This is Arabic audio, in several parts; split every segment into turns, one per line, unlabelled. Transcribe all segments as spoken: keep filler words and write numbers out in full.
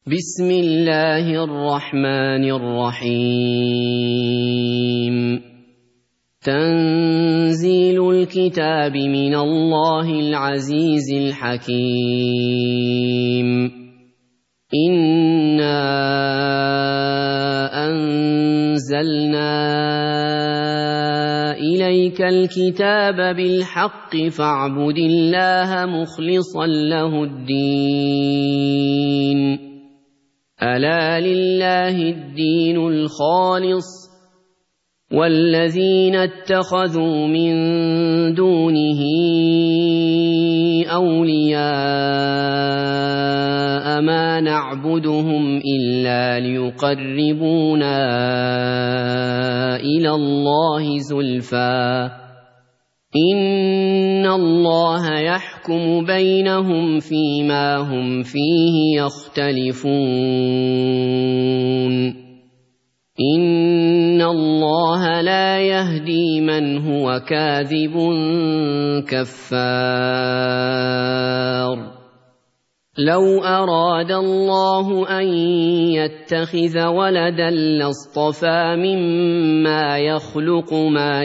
بسم الله الرحمن الرحيم تنزيل الكتاب من الله العزيز الحكيم إنا أنزلنا إليك الكتاب بالحق فاعبد الله مخلصا له الدين ألا لله الدين الخالص والذين اتخذوا من دونه أولياء ما نعبدهم إلا ليقربونا إلى الله زلفى إن الله يحكم بينهم فيما هم فيه يختلفون إن الله لا يهدي من هو كاذب كفار لو أراد الله أن يتخذ ولدا لاصطفى مما يخلق ما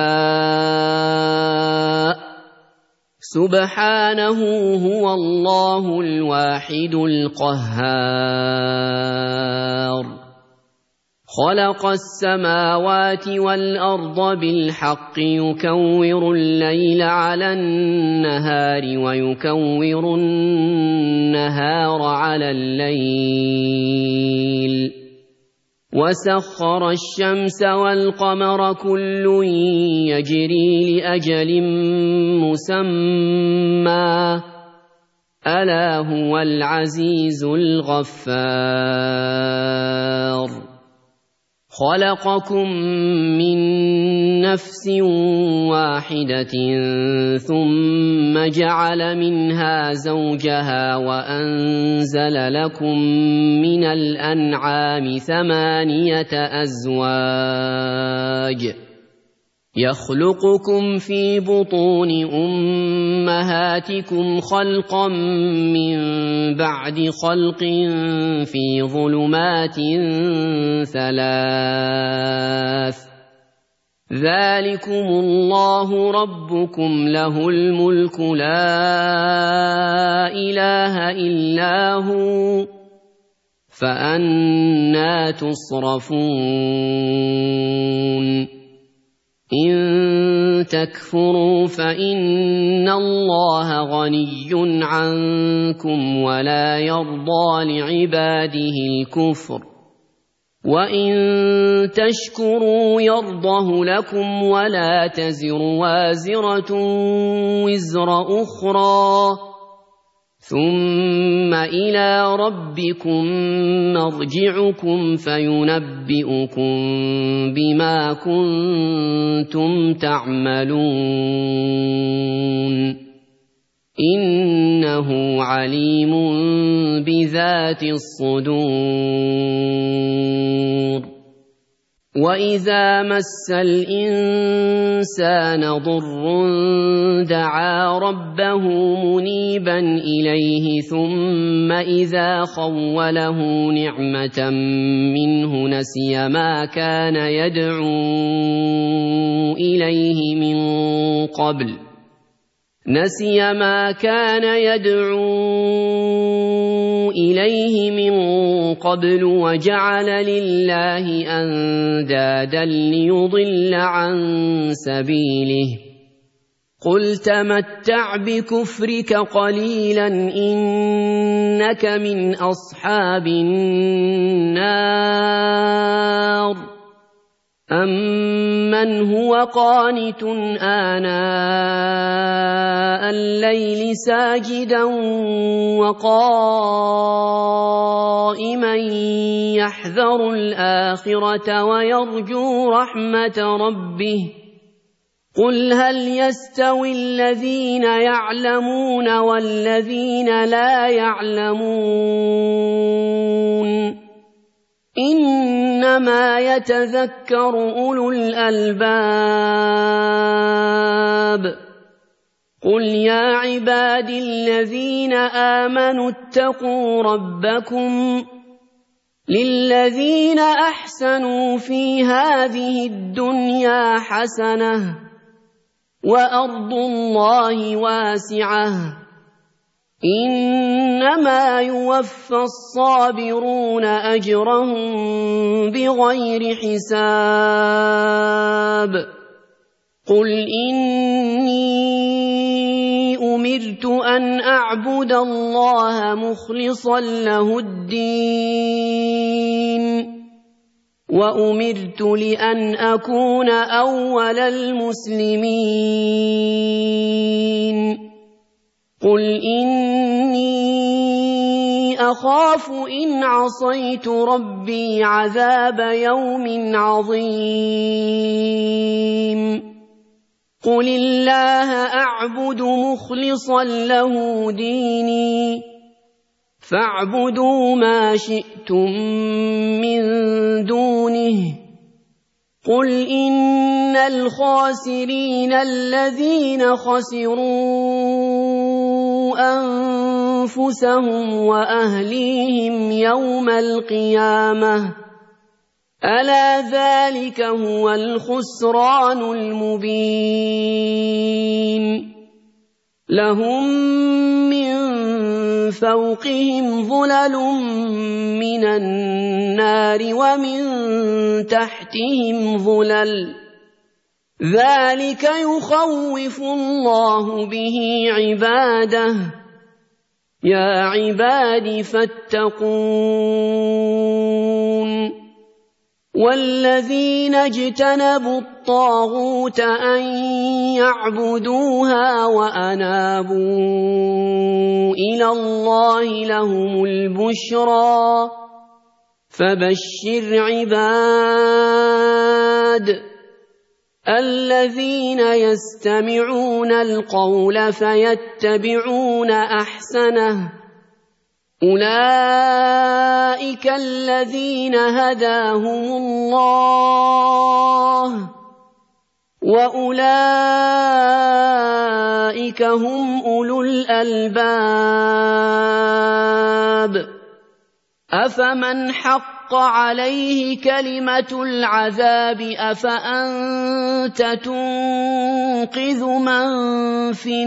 يشاء سبحانه هو الله الواحد القهار خلق السماوات والأرض بالحق يكور الليل على النهار ويكور النهار على الليل وسخر الشمس والقمر كل يجري لأجل مسمى ألا هو العزيز الغفار خلقكم من نفس واحدة ثم جعل منها زوجها وأنزل لكم من الأنعام ثمانية أزواج يخلقكم في بطون أمهاتكم خلقا من بعد خلق في ظلمات ثلاث ذلكم الله ربكم له الملك لا إله إلا هو فأنى تصرفون إن تكفروا فإن الله غني عنكم ولا يرضى لعباده الكفر وإن تشكروا يرضه لكم ولا تزر وازرة وزر أخرى ثم إلى ربكم مرجعكم فينبئكم بما كنتم تعملون إنه عليم بذات الصدور وإذا مس الإنسان ضر دعا ربه منيبا إليه ثم إذا خوله نعمة منه نسي ما كان يدعو إليه من قبل نسي ما كان يدعو إليه من قبل وجعل لله أندادا ليضل عن سبيله قل تمتع بكفرك قليلا إنك من أصحاب النار أمن هو قانت آناء الليل ساجدا وقائما يحذر الآخرة ويرجو رحمة ربه قل هل يستوي الذين يعلمون والذين لا يعلمون إنما يتذكر أولو الألباب قل يا عبادي الذين آمنوا اتقوا ربكم للذين أحسنوا في هذه الدنيا حسنة وأرض الله واسعة إنما يوفى الصابرون أجرهم بغير حساب قل إني أمرت أن أعبد الله مخلصا له الدين وأمرت لأن أكون أول المسلمين قل إني أخاف إن عصيت ربي عذاب يوم عظيم قل الله أعبد مخلصا له ديني فاعبدوا ما شئتم من دونه قل إن الخاسرين الذين خسروا أنفسهم وأهليهم يوم القيامة ألا ذلك هو الخسران المبين لهم من فوقهم ظلل من النار ومن تحتهم ظلل ذلك يخوف الله به عباده يا عباد فاتقون والذين اجتنبوا الطاغوت أن يعبدوها وأنابوا إلى الله لهم البشرى فبشر عباد الذين يستمعون القول فيتبعون أحسنه أولئك الذين هداهم الله وأولئك هم أولو الألباب أفمن حق عليه كلمة العذاب أفأنت تنقذ من في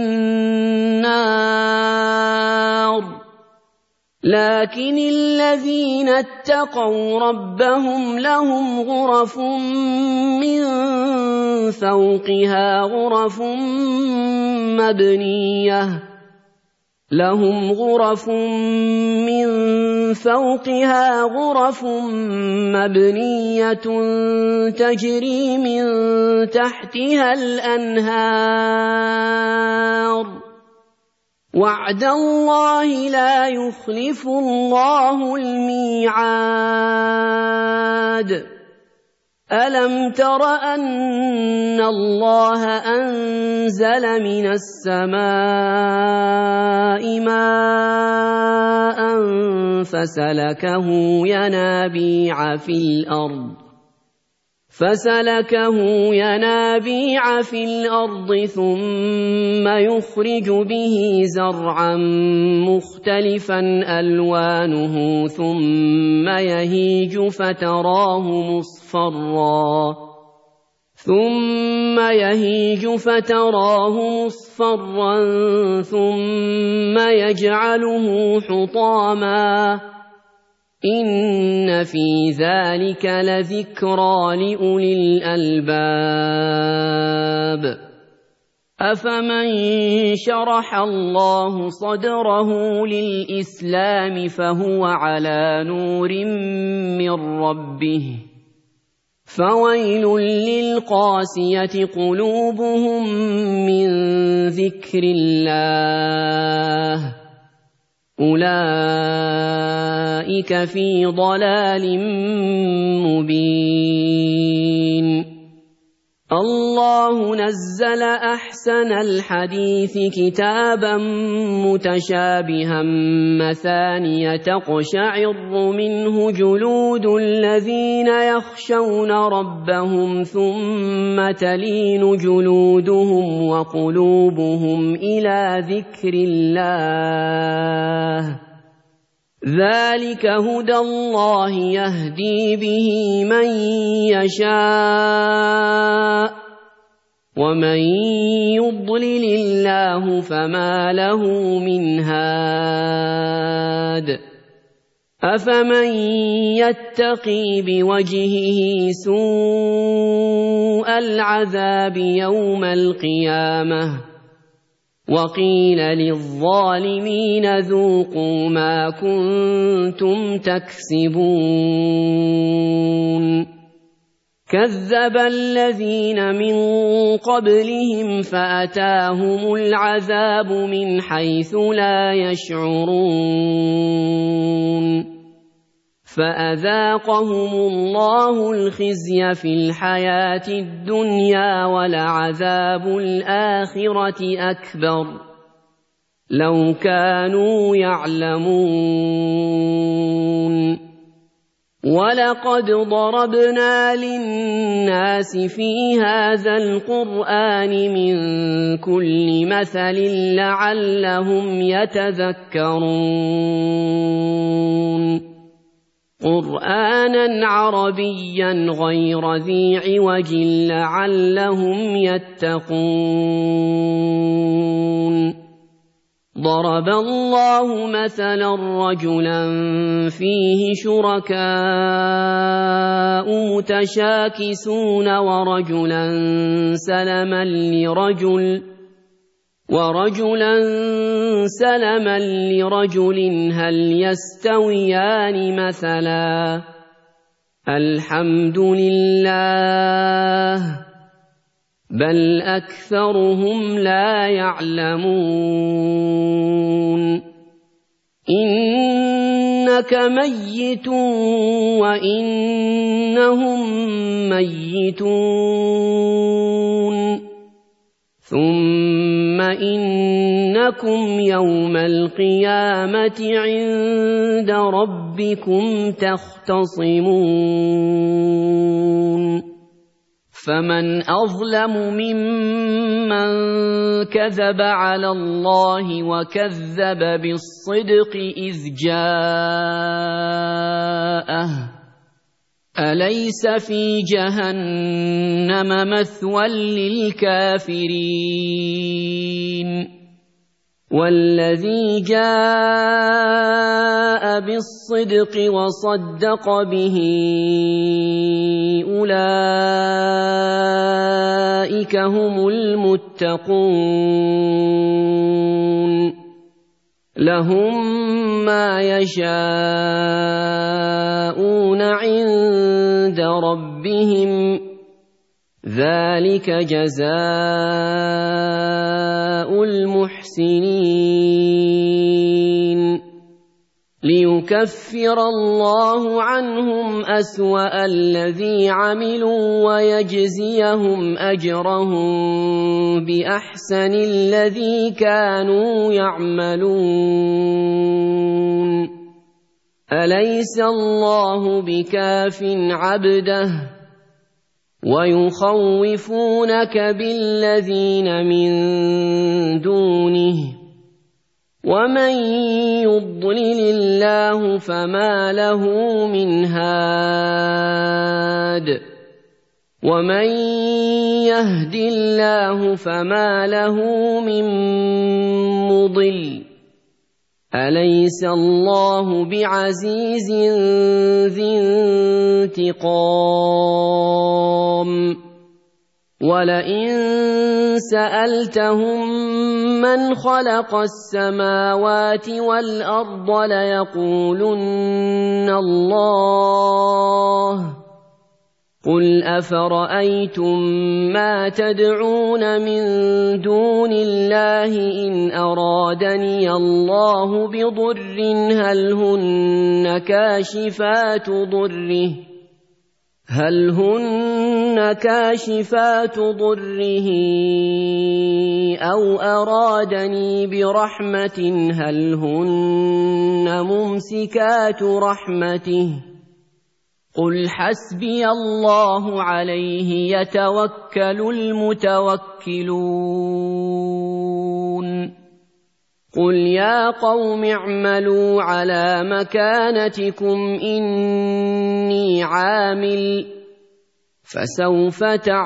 النار لكن الذين اتقوا ربهم لهم غرف من فوقها غرف مبنية لهم غرف من فوقها غرف مبنية تجري من تحتها الأنهار وعد الله لا يخلف الله الميعاد ألم تر أن الله أنزل من السماء ماء فسلكه ينابيع في الأرض فسلكه ينابيع في الأرض ثم يخرج به زرعا مختلفا ألوانه ثم يهيج فتراه مصفرا ثم يهيج فتراه مصفرا ثم يجعله حطاما إن في ذلك لذكرى لأولي الألباب أفمن شرح الله صدره للإسلام فهو على نور من ربه فويل للقاسية قلوبهم من ذكر الله أولئك في ضلال مبين الله نزل أحسن الحديث كتابا متشابها مثانية تقشعر منه جلود الذين يخشون ربهم ثم تلين جلودهم وقلوبهم إلى ذكر الله ذلك هدى الله يهدي به من يشاء ومن يضلل الله فما له من هاد أفمن يتقي بوجهه سوء العذاب يوم القيامة وقيل للظالمين ذوقوا ما كنتم تكسبون كذب الذين من قبلهم فأتاهم العذاب من حيث لا يشعرون فأذاقهم الله الخزي في الحياة الدنيا ولعذاب الآخرة أكبر لو كانوا يعلمون ولقد ضربنا للناس في هذا القرآن من كل مثل لعلهم يتذكرون قرآنا عربيا غير ذي عوج لعلهم يتقون ضرب الله مثلا رجلا فيه شركاء متشاكسون ورجلا سلما لرجل ورجلا سلما لرجل هل يستويان مثلا الحمد لله بل أكثرهم لا يعلمون إنك ميت وإنهم ميتون ثم إنكم يوم القيامة عند ربكم تختصمون فمن أظلم ممن كذب على الله وكذب بالصدق إذ جاءه أليس في جهنم مثوى للكافرين والذي جاء بالصدق وصدق به أولئك هم المتقون لهم ما يشاءون عند ربهم ذلك جزاء المحسنين ليكفر الله عنهم أسوأ الذي عملوا ويجزيهم أجرهم بأحسن الذي كانوا يعملون أليس الله بكاف عبده ويخوفونك بالذين من دونه ومن يضلل الله فما له من هاد ومن يهد الله فما له من مضل أليس الله بعزيز ذي انتقام ولئن سألتهم من خلق السماوات والأرض ليقولن الله قل أفرأيتم ما تدعون من دون الله إن أرادني الله بضر هل هن كاشفات ضره هل هن كاشفات ضره أو أرادني برحمة هل هن ممسكات رحمته قل حسبي الله عليه يتوكل المتوكلون قل يا قوم اعملوا على مكانتكم إني عامل فسوف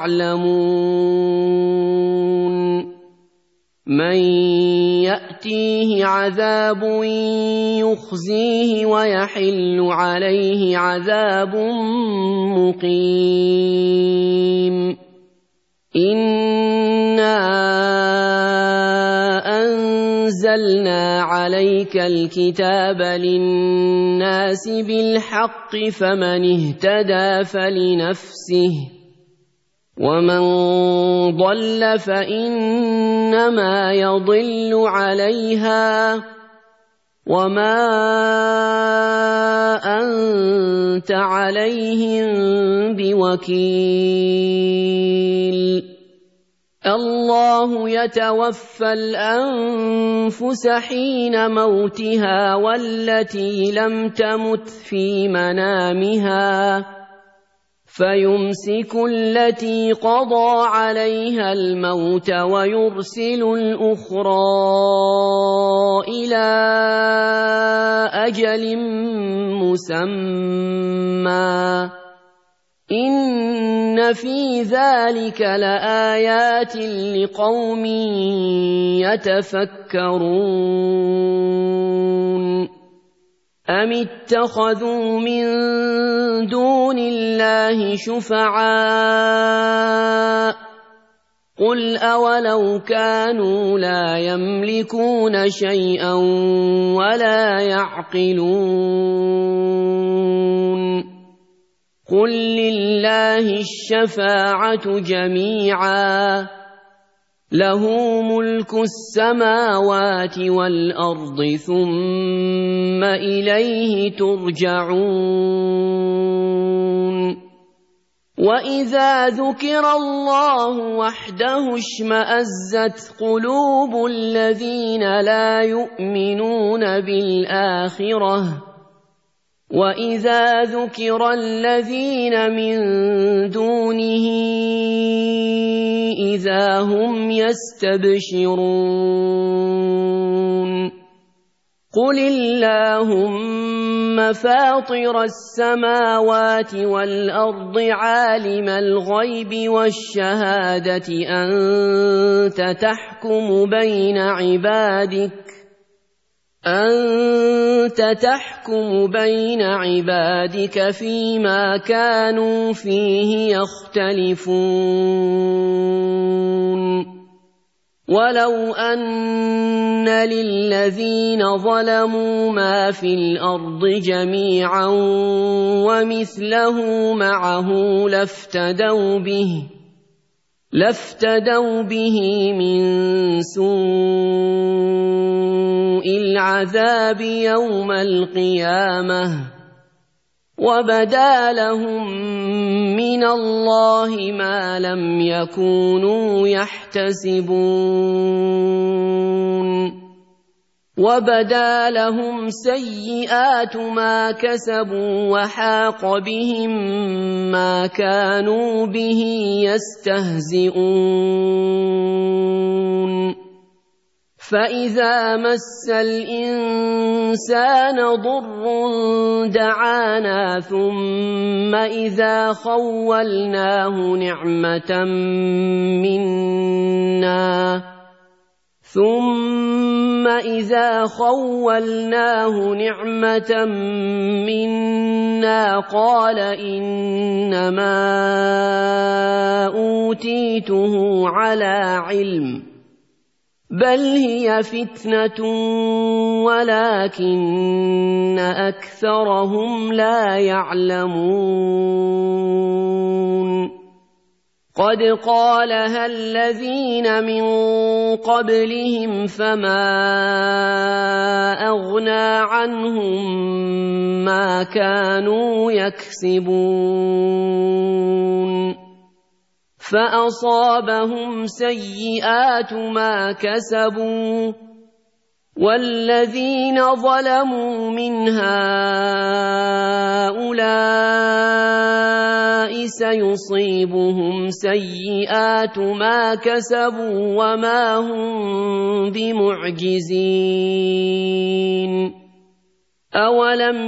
تعلمون من يأتيه عذاب يخزيه ويحل عليه عذاب مقيم إنا أنزلنا عليك الكتاب للناس بالحق فمن اهتدى فلنفسه ومن ضل فإنما يضل عليها وما أنت عليهم بوكيل الله يتوفى الأنفس حين موتها والتي لم تمت في منامها فيمسك التي قضى عليها الموت ويرسل الأخرى إلى أجل مسمى إن في ذلك لآيات لقوم يتفكرون أم اتخذوا من دون الله شفعاء قل أولو كانوا لا يملكون شيئا ولا يعقلون قل لله الشفاعة جميعا له ملك السماوات والأرض ثم إليه ترجعون وإذا ذكر الله وحده اشمأزت قلوب الذين لا يؤمنون بالآخرة وإذا ذكر الذين من دونه إذا هم يستبشرون قل اللهم فاطر السماوات والأرض عالم الغيب والشهادة أنت تحكم بين عبادك أنت تحكم بين عبادك فيما كانوا فيه يختلفون ولو أن للذين ظلموا ما في الأرض جميعا ومثله معه لافتدوا به لافتدوا به من سوء العذاب يوم القيامة وبدا لهم من الله ما لم يكونوا يحتسبون وبدا لهم سيئات ما كسبوا وحاق بهم ما كانوا به يستهزئون فإذا مس الإنسان ضر دعانا ثم إذا خولناه نعمة منا ثم إذا خولناه نعمة منا قال إنما أوتيته على علم بل هي فتنة ولكن أكثرهم لا يعلمون قد قالها الذين من قبلهم فما أغنى عنهم ما كانوا يكسبون فأصابهم سيئات ما كسبوا والذين ظلموا من هؤلاء سيصيبهم سيئات ما كسبوا وما هم بمعجزين أولم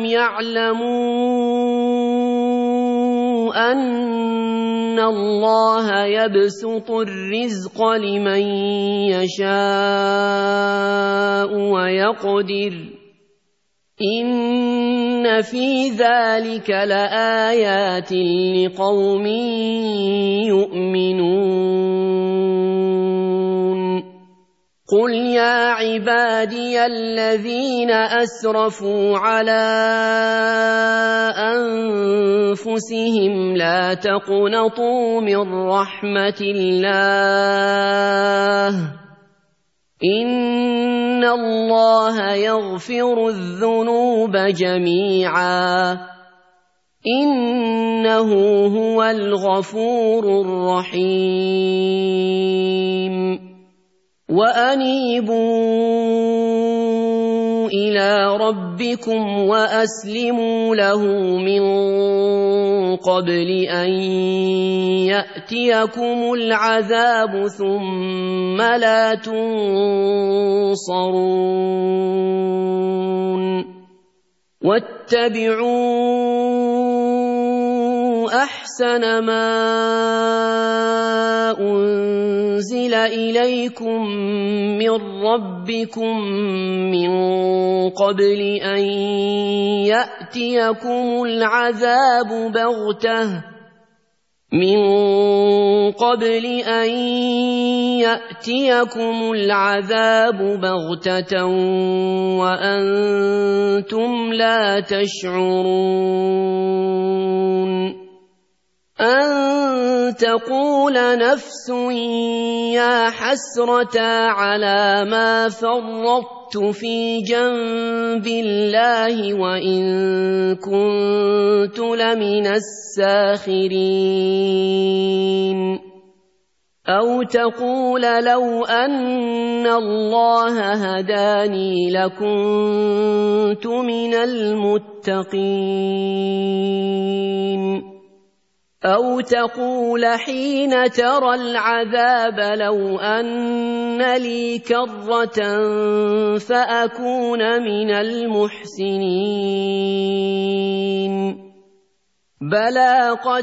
يعلموا أن الله يبسط الرزق لمن يشاء ويقدر إن في ذلك لآيات لقوم يؤمنون قل يا عبادي الذين أسرفوا على أنفسهم لا تقنطوا من رحمة الله إن الله يغفر الذنوب جميعا إنه هو الغفور الرحيم وأنيبوا إلى ربكم وأسلموا له من قبل أن يأتيكم العذاب ثم لا تنصرون واتبعوا أحسن ما أنزل إليكم من ربكم من قبل أن يأتيكم العذاب بغتة من قبل أن يأتيكم العذاب بغتة وأنتم لا تشعرون أن تقول نفس يا حسرة على ما فرطت في جنب الله وإن كنت لمن الساخرين أو تقول لو أن الله هداني لكنت من المتقين أو تقول حين ترى العذاب لو أن لي كرة فأكون من المحسنين بلى قد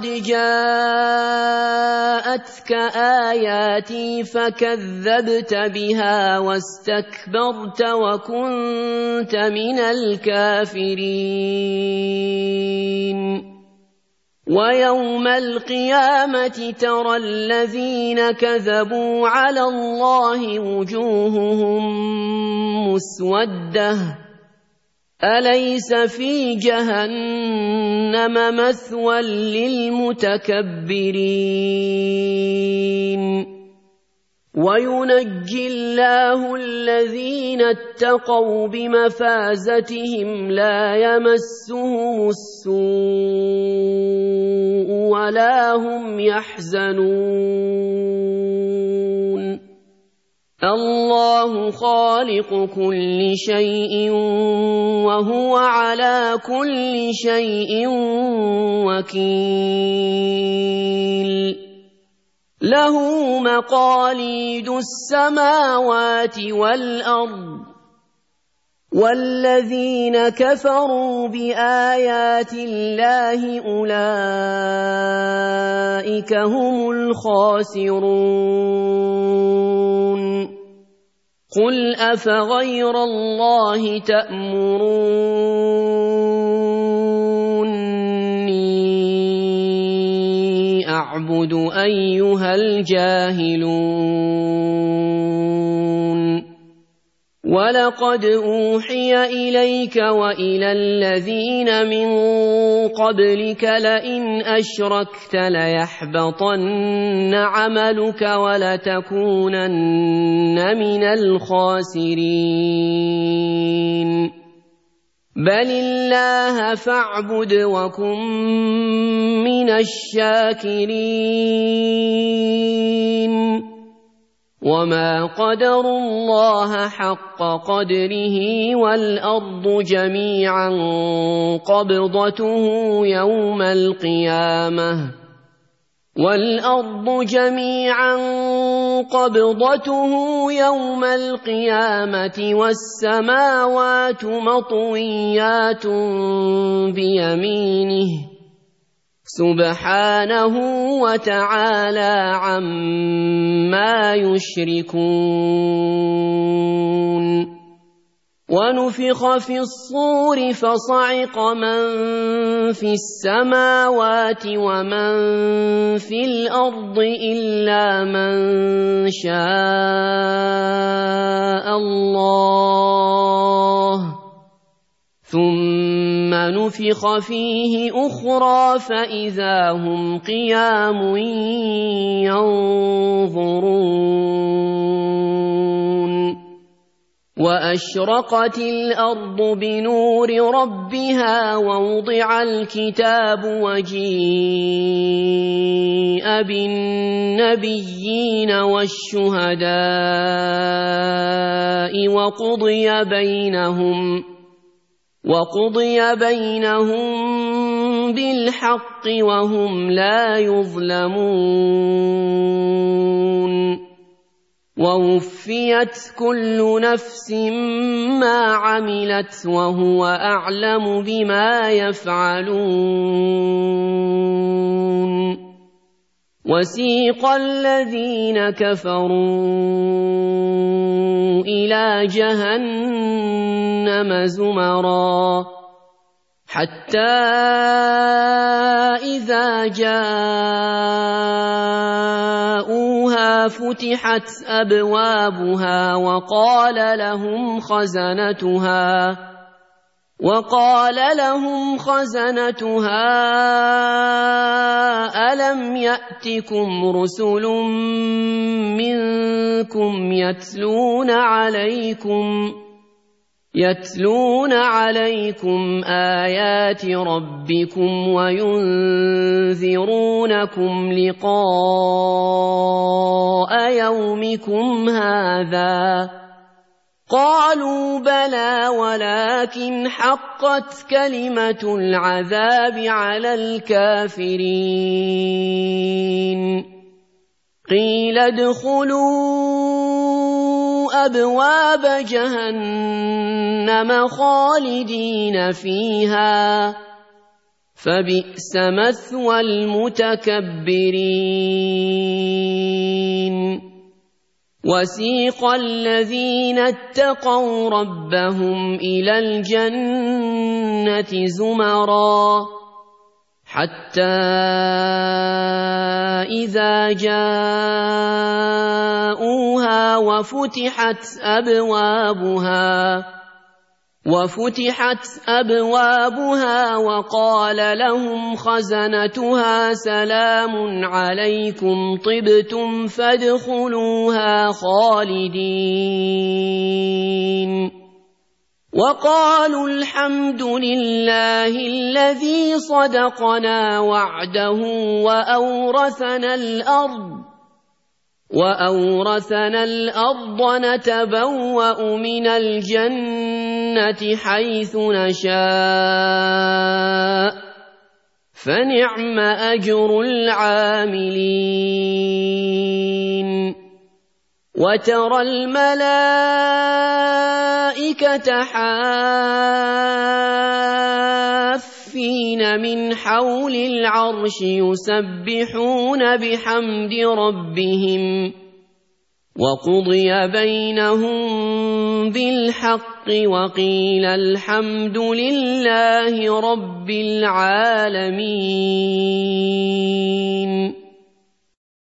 جاءتك آياتي فكذبت بها واستكبرت وكنت من الكافرين ويوم القيامة ترى الذين كذبوا على الله وجوههم مسودة أليس في جهنم مثوى للمتكبرين وينجي الله الذين اتقوا بمفازتهم لا يمسهم السوء ولا هم يحزنون الله خالق كل شيء وهو على كل شيء وكيل له مقاليد السماوات والأرض والذين كفروا بآيات الله أولئك هم الخاسرون قل أفغير الله تأمروني أعبد أيها الجاهلون وَلَقَدْ أُوحِيَ إِلَيْكَ وَإِلَى الَّذِينَ مِن قَبْلِكَ لَئِنْ أَشْرَكْتَ لَيَحْبَطَنَّ عَمَلُكَ وَلَتَكُونَنَّ مِنَ الْخَاسِرِينَ بَلِ اللَّهَ فَاعْبُدْ وَكُن مِّنَ الشَّاكِرِينَ وَمَا قَدَرُوا اللَّهَ حَقَّ قَدْرِهِ وَالْأَرْضُ جَمِيعًا قَبْضَتُهُ يَوْمَ الْقِيَامَةِ وَالْأَرْضُ جَمِيعًا قَبْضَتُهُ يَوْمَ الْقِيَامَةِ وَالسَّمَاوَاتُ مَطْوِيَّاتٌ بِيَمِينِهِ سُبْحَانَهُ وَتَعَالَى عَمَّا يُشْرِكُونَ وَنُفِخَ فِي الصُّورِ فَصَعِقَ مَن فِي السَّمَاوَاتِ وَمَن فِي الْأَرْضِ إِلَّا مَن شَاءَ اللَّهُ ثُمَّ نُفِخَ فِيهِ أُخْرَىٰ فَإِذَا هُمْ قِيَامٌ يَنظُرُونَ وَأَشْرَقَتِ الْأَرْضُ بِنُورِ رَبِّهَا وَوُضِعَ الْكِتَابُ وَجِيءَ بِالنَّبِيِّينَ وَالشُّهَدَاءِ وَقُضِيَ بَيْنَهُمْ وَقُضِيَ بَيْنَهُم بِالْحَقِّ وَهُمْ لَا يُظْلَمُونَ وَوُفِّيَتْ كُلُّ نَفْسٍ مَّا عَمِلَتْ وَهُوَ أَعْلَمُ بِمَا يَفْعَلُونَ وَسِيقَ الَّذِينَ كَفَرُوا إِلَىٰ جَهَنَّمَ زُمَرًا حَتَّىٰ إِذَا جَاءُوهَا فُتِحَتْ أَبْوَابُهَا وَقَالَ لَهُمْ خَزَنَتُهَا وَقَالَ لَهُمْ خَزَنَتُهَا أَلَمْ يَأْتِكُمْ رُسُلٌ مِّنكُمْ يَتْلُونَ عَلَيْكُمْ يَتْلُونَ عَلَيْكُمْ آيَاتِ رَبِّكُمْ وَيُنذِرُونَكُمْ لِقَاءَ يَوْمِكُمْ هَٰذَا قَالُوا بَلَىٰ وَلَٰكِنْ حَقَّتْ كَلِمَةُ الْعَذَابِ عَلَى الْكَافِرِينَ قِيلَ ادْخُلُوا أَبْوَابَ جَهَنَّمَ خَالِدِينَ فِيهَا فَبِئْسَ مَثْوَى الْمُتَكَبِّرِينَ وَسِيقَ الَّذِينَ اتَّقَوْا رَبَّهُمْ إِلَى الْجَنَّةِ زُمَرًا حَتَّىٰ إِذَا جَاءُوهَا وَفُتِحَتْ أَبْوَابُهَا وَفُتِحَتْ أَبْوَابُهَا وَقَالَ لَهُمْ خَزَنَتُهَا سَلَامٌ عَلَيْكُمْ طِبْتُمْ فَادْخُلُوهَا خَالِدِينَ وَقَالُوا الْحَمْدُ لِلَّهِ الَّذِي صَدَقَنَا وَعْدَهُ وَأَوْرَثَنَا الْأَرْضَ وَأَوْرَثَنَا الْأَرْضَ نَتَبَوَّأُ مِنَ الْجَنَّةِ حَيْثُ نَشَاءُ فَنِعْمَ أَجْرُ الْعَامِلِينَ وَتَرَى الْمَلَائِكَةَ حَافِّينَ مِنْ حَوْلِ الْعَرْشِ يُسَبِّحُونَ بِحَمْدِ رَبِّهِمْ وَقُضِيَ بَيْنَهُم بِالْحَقِّ وَقِيلَ الْحَمْدُ لِلَّهِ رَبِّ الْعَالَمِينَ